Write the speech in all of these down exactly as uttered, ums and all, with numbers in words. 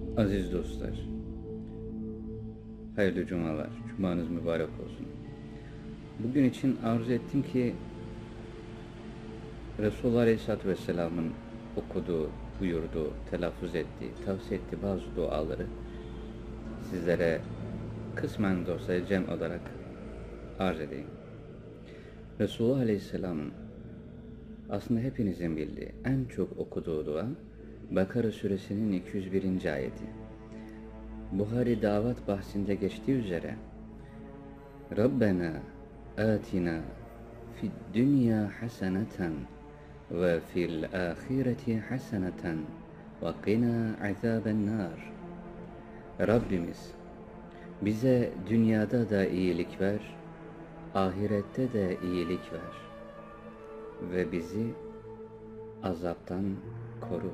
Aziz dostlar, hayırlı cumalar, cumanız mübarek olsun. Bugün için arzu ettim ki Resulullah Aleyhisselatü Vesselam'ın okuduğu, buyurduğu, telaffuz ettiği, tavsiye ettiği bazı duaları sizlere kısmen de olsa cem olarak arz edeyim. Resulullah Aleyhisselam'ın aslında hepinizin bildiği en çok okuduğu dua Bakara suresinin iki yüz birinci ayeti. Buhari davet bahsinde geçtiği üzere Rabbena atina fid dünya haseneten ve fil ahireti haseneten ve qina azaben nar. Rabbimiz bize dünyada da iyilik ver, ahirette de iyilik ver ve bizi azaptan koru.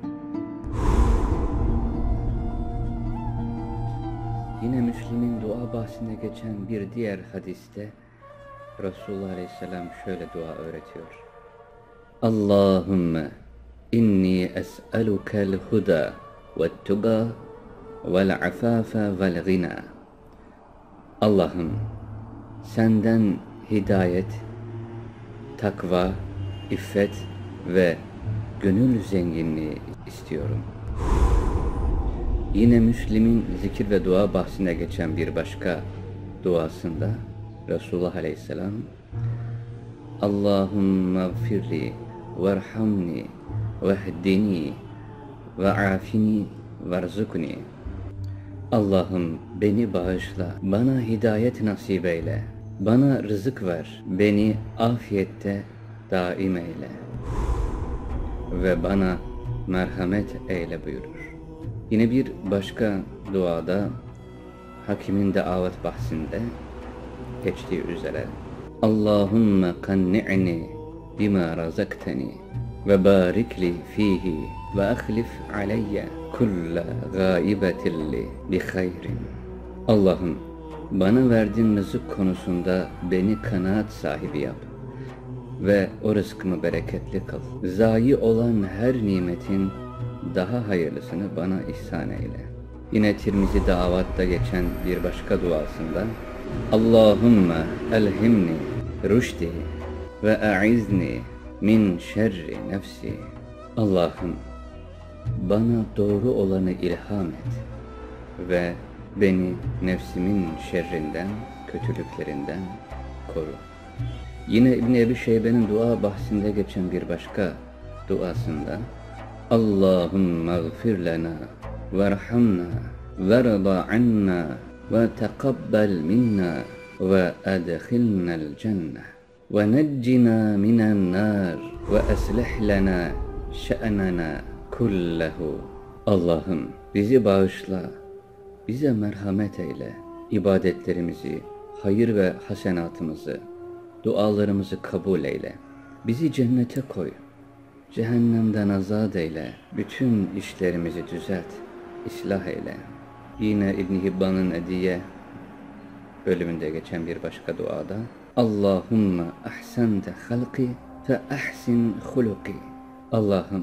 Yine Müslim'in dua bahsinde geçen bir diğer hadiste Resulullah Aleyhisselam şöyle dua öğretiyor. Allahümme inni es'alukel huda ve tuga vel afafe vel gina. Allah'ım senden hidayet, takva, iffet ve gönül zenginliği istiyorum. Yine Müslim'in zikir ve dua bahsinde geçen bir başka duasında Resulullah Aleyhisselam Allahümme gfirli verhamni vehdini ve afini verzukni. Allah'ım beni bağışla, bana hidayet nasip eyle, bana rızık ver, beni afiyette daim eyle ve bana merhamet eyle buyurur. Yine bir başka duada Hakim'in davet bahsinde geçtiği üzere Allahümme kanni'ni bima razaktani ve barikli fihi ve ahlif aleyye kulla gaibetilli bi hayrin. Allah'ım bana verdiğin rızık konusunda beni kanaat sahibi yap ve o rızkımı bereketli kıl. Zayi olan her nimetin daha hayırlısını bana ihsan eyle. Yine Tirmizi davatta geçen bir başka duasında Allahümme elhimni rüşdi ve a'izni min şerri nefsi. Allah'ım bana doğru olanı ilham et ve beni nefsimin şerrinden, kötülüklerinden koru. Yine İbn Ebi Şeybe'nin dua bahsinde geçen bir başka duasında Allahümme gfir lena verhamna verda anna ve teqabbel minna ve edkhilnel cenne ve neccina minen nar ve eslih lena şe'nena kullehu. Allah'ım bizi bağışla, bize merhamet eyle, ibadetlerimizi, hayır ve hasenatımızı, dualarımızı kabul eyle, bizi cennete koy, cehennemden azat eyle, bütün işlerimizi düzelt, ıslah eyle. Yine İbn Hibban'ın Ediye bölümünde geçen bir başka duada Allahümme ahsente halki fe ahsin huluki. Allah'ım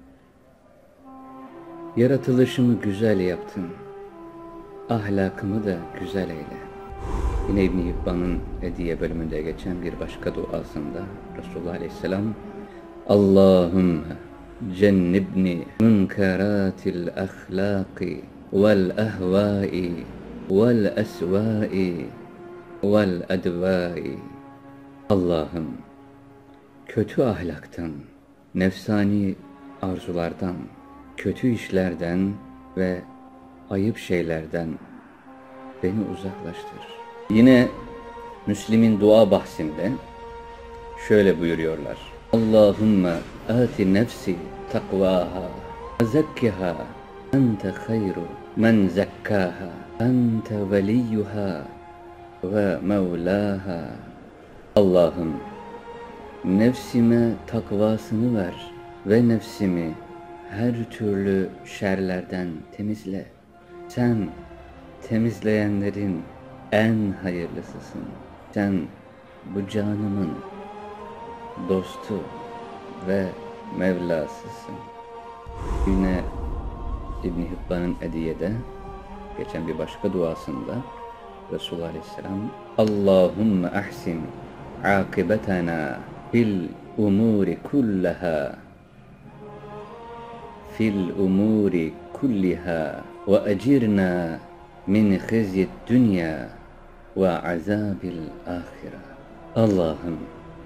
yaratılışımı güzel yaptın, ahlakımı da güzel eyle. Yine İbn Hibban'ın Ediye bölümünde geçen bir başka duasında Resulullah Aleyhisselam Allahümme cennibni münkeratil ahlaki vel ahvai vel esvai vel edvai. Allah'ım kötü ahlaktan, nefsani arzulardan, kötü işlerden ve ayıp şeylerden beni uzaklaştır. Yine Müslim'in dua bahsinde şöyle buyuruyorlar. Allahümme ati nefsi takvaha zekkiha ente hayru men zekkaha ente veliyyuha ve mevlaha. Allah'ım nefsime takvasını ver ve nefsimi her türlü şerlerden temizle. Sen temizleyenlerin en hayırlısısın. Sen bu canımın dostu ve Mevlasısın. Yine İbn-i Hibban'ın Ediye'de geçen bir başka duasında Resulullah Aleyhisselam Allahümme ahsin akibetena fil umuri kullaha fil umuri kulliha ve ecirna min khizyid dünya ve azabil ahire. Allah'ım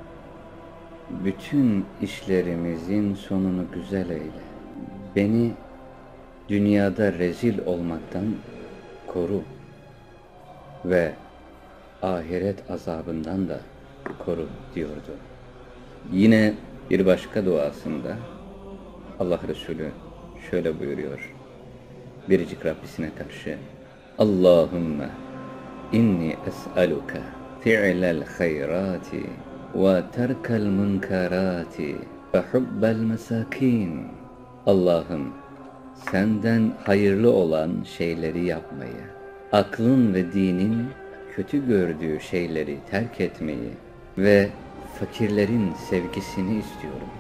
bütün işlerimizin sonunu güzel eyle. Beni dünyada rezil olmaktan koru ve ahiret azabından da koru diyordu. Yine bir başka duasında Allah Resulü şöyle buyuruyor. Biricik Rabbisine karşı Allahümme inni es'aluka fi'lel hayrati ve terkel munkarati ve hubbel mesakin. Allah'ım senden hayırlı olan şeyleri yapmayı, aklın ve dinin kötü gördüğü şeyleri terk etmeyi ve fakirlerin sevgisini istiyorum.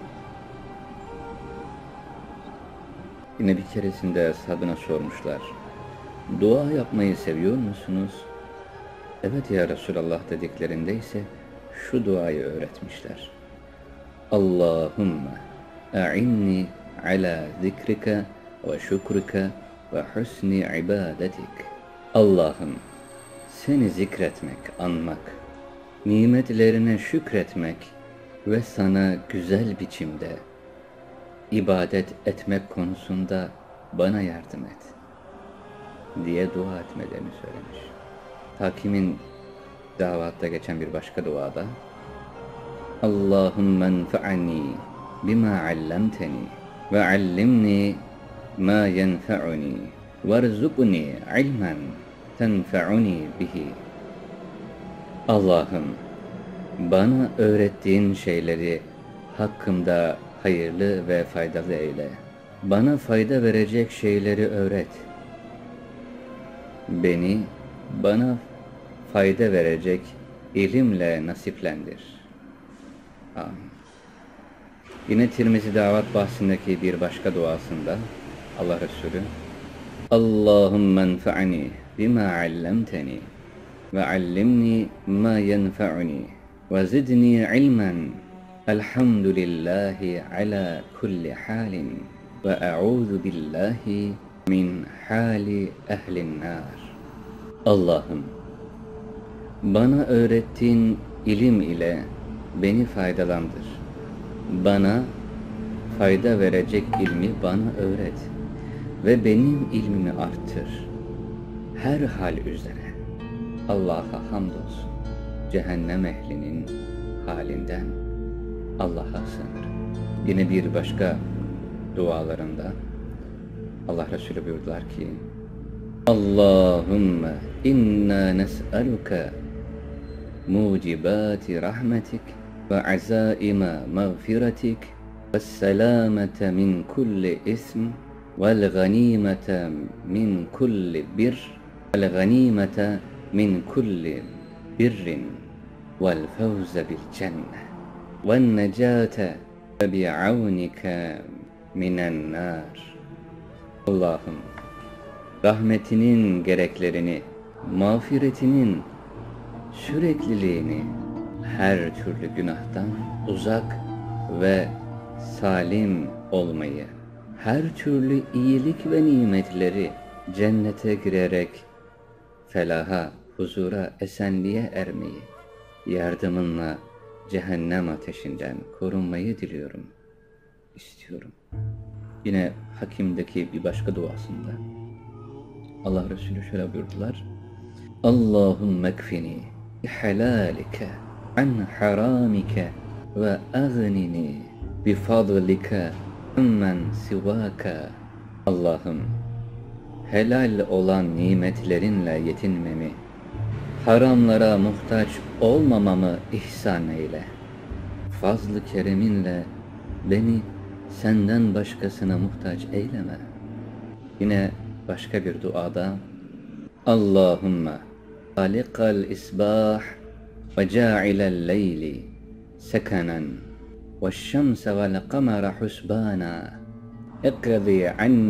Yine bir keresinde ashabına sormuşlar. Dua yapmayı seviyor musunuz? Evet ya Resulallah dediklerinde ise şu duayı öğretmişler. Allahümme a'inni ala zikrika ve şükrika ve husni ibadetik. Allah'ım seni zikretmek, anmak, nimetlerine şükretmek ve sana güzel biçimde ibadet etmek konusunda bana yardım et diye dua etmelerini söylemiş. Hakimin davatta geçen bir başka duada Allahümme enfa'ni bima allamteni ve allimni ma yenfa'uni verzukni ilmen tenfa'uni bihi. Allah'ım bana öğrettiğin şeyleri hakkımda hayırlı ve faydalı eyle. Bana fayda verecek şeyleri öğret. Beni bana fayda verecek ilimle nasiplendir. Amin. Yine Tirmizi davat bahsindeki bir başka duasında Allah Resulü Allahümme enfa'ni bima allamteni ve allimni ma yenfa'uni ve zidni ilmen elhamdülillahi ala kulli halin ve e'udhu billahi min hali ehlin nar. Allah'ım bana öğrettiğin ilim ile beni faydalandır. Bana fayda verecek ilmi bana öğret ve benim ilmimi arttır. Her hal üzere Allah'a hamdolsun. Cehennem ehlinin halinden Allah'a sığınırım. Yine bir başka dualarında Allah Resulü buyurdular ki Allahümme inna nes'aluka mucibati rahmetik ve azaima mağfiretik ve selamete min kulli ism vel ganimete min kulli bir vel ganimete min kulli birrin vel fevze bil cenne vel necate bi'avnika minen nar. Allah'ım rahmetinin gereklerini, mağfiretinin sürekliliğini, her türlü günahtan uzak ve salim olmayı, her türlü iyilik ve nimetleri cennete girerek felaha, huzura, esenliğe ermeyi, yardımınla cehennem ateşinden korunmayı diliyorum, istiyorum. Yine Hakim'deki bir başka duasında Allah Resulü şöyle buyurdular. Allahümme ekfini bihalalike an haramike ve agnini bifadlike ammen sivaka. Allah'ım helal olan nimetlerinle yetinmemi, haramlara muhtaç olmamamı ihsan eyle. Fazl-ı kereminle beni senden başkasına muhtaç eyleme. Yine başka bir duada Allahümme halikal isbah ve ca'ilel leyli sekenen ve şemse vel kamera husbana اقضي عني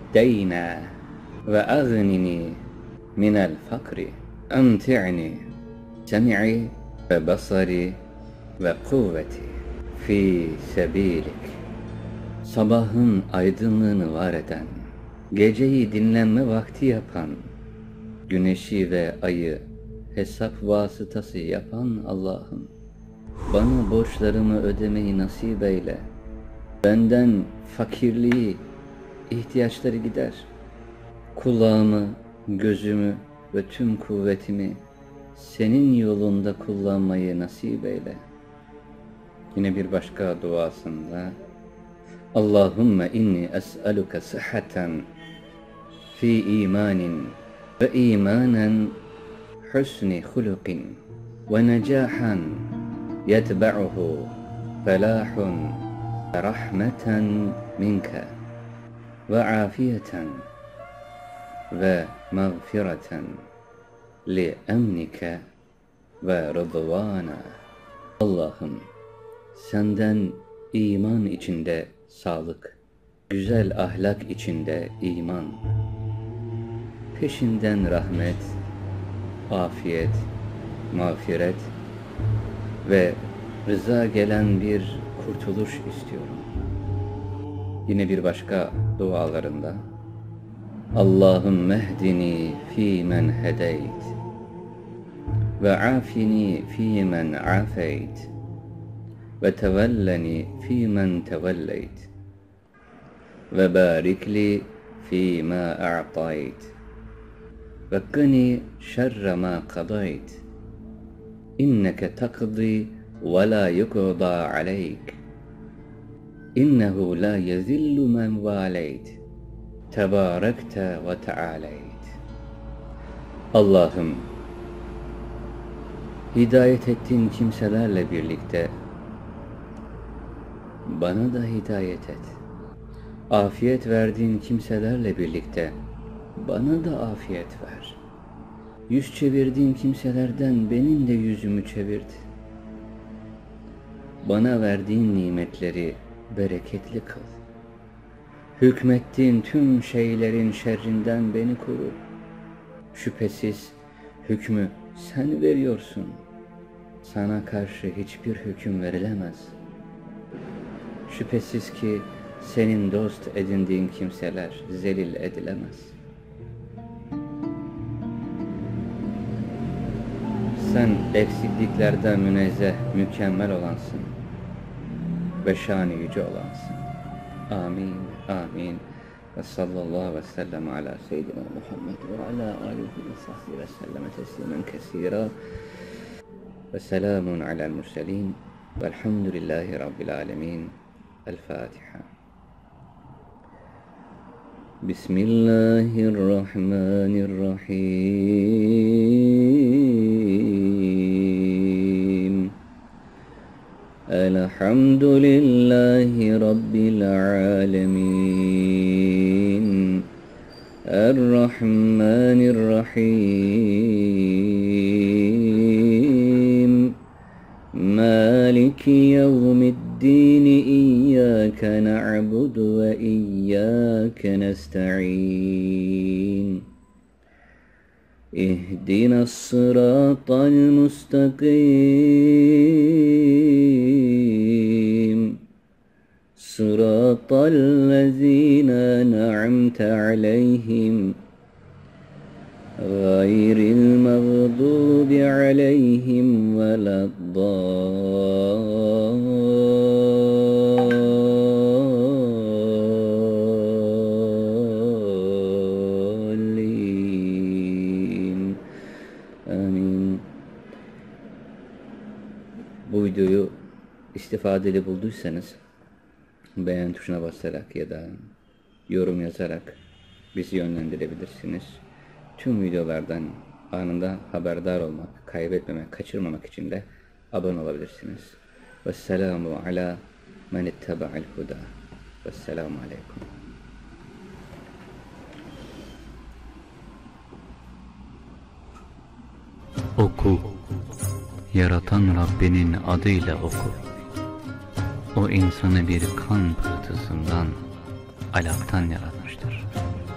الدين وأغنني من الفقر أمتعني سمعي وبصري وقوتي في سبيلك. Sabahın aydınlığını var eden, geceyi dinlenme vakti yapan, güneşi ve ayı hesap vasıtası yapan Allah'ım, bana borçlarımı ödemeyi nasip eyle. Benden fakirliği, ihtiyaçları gider. Kulağımı, gözümü ve tüm kuvvetimi senin yolunda kullanmayı nasip eyle. Yine bir başka duasında Allahümme inni es'aluke sıhhaten fi imanin ve imanen husni hulukin ve necahan yetba'uhu felahun ve rahmeten minke ve afiyeten ve mağfireten li emnike ve rıdvana. Allah'ım, senden iman içinde sağlık, güzel ahlak içinde iman, peşinden rahmet, afiyet, mağfiret ve rıza gelen bir kurtuluş istiyorum. Yine bir başka dualarında Allahümme ehdini fîmen hedeyt ve afini fîmen afeyt ve tevelleni fîmen tevelleyt ve barikli fîmâ a'tayt ve qini şerre mâ kadayt inneke takdi ve la yuqda aleyk innehu la yezillu men valeyt tebârekte ve teâleyt. Allah'ım, hidayet ettiğin kimselerle birlikte bana da hidayet et. Afiyet verdiğin kimselerle birlikte bana da afiyet ver. Yüz çevirdiğin kimselerden benim de yüzümü çevirt. Bana verdiğin nimetleri bereketli kıl. Hükmettiğin tüm şeylerin şerrinden beni koru. Şüphesiz hükmü sen veriyorsun. Sana karşı hiçbir hüküm verilemez. Şüphesiz ki senin dost edindiğin kimseler zelil edilemez. Sen eksikliklerden münezzeh, mükemmel olansın ve şan-ı yüce olansın. Amin, amin. Ve sallallahu ve sellem ala seyyidina Muhammed ve ala alihi ve sahbihi ve selleme teslimen kesira. Ve selamun alel murselin. Velhamdülillahi rabbil alemin. El Fatiha. Bismillahirrahmanirrahim. Elhamdülillahi rabbil alemin. Errahmanirrahim. Maliki yevmiddin. İyyâke na'budu ve iyyâke nesta'in. İhdinas sıratal mustakim. Sıratal lezîne en'amte aleyhim. Gayril mağdubi aleyhim veleddâllîn. Amin. Bu videoyu istifadeli bulduysanız beğen tuşuna basarak ya da yorum yazarak bizi yönlendirebilirsiniz. Tüm videolardan anında haberdar olmak, kaybetmemek, kaçırmamak için de abone olabilirsiniz. Vesselamu ala men ittaba'al huda. Vesselamu aleyküm. Oku, yaratan Rabbinin adıyla oku. O insanı bir kan pıhtısından, alaktan yaratmıştır.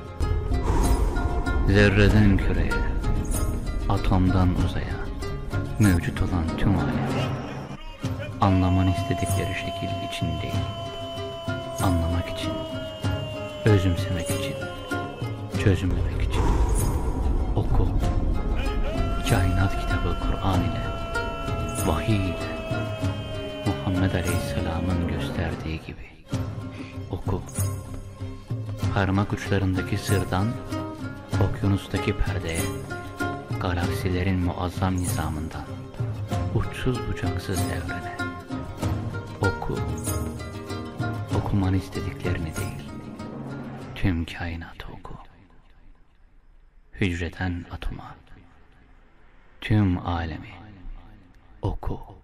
Zerreden küreye, atomdan uzaya, mevcut olan tüm alemi, anlamanı istedikleri şekil için değil, anlamak için, özümsemek için, çözümlemek için. Oku, kainat kitabı Kur'an ile, vahiy ile, Muhammed Aleyhisselam'ın gösterdiği gibi. Oku, parmak uçlarındaki sırdan, okyanustaki perdeye, galaksilerin muazzam nizamından, uçsuz bucaksız evrene. Oku, okumanı istediklerini değil, tüm kainatı oku. Hücreden atoma, tüm alemi oku.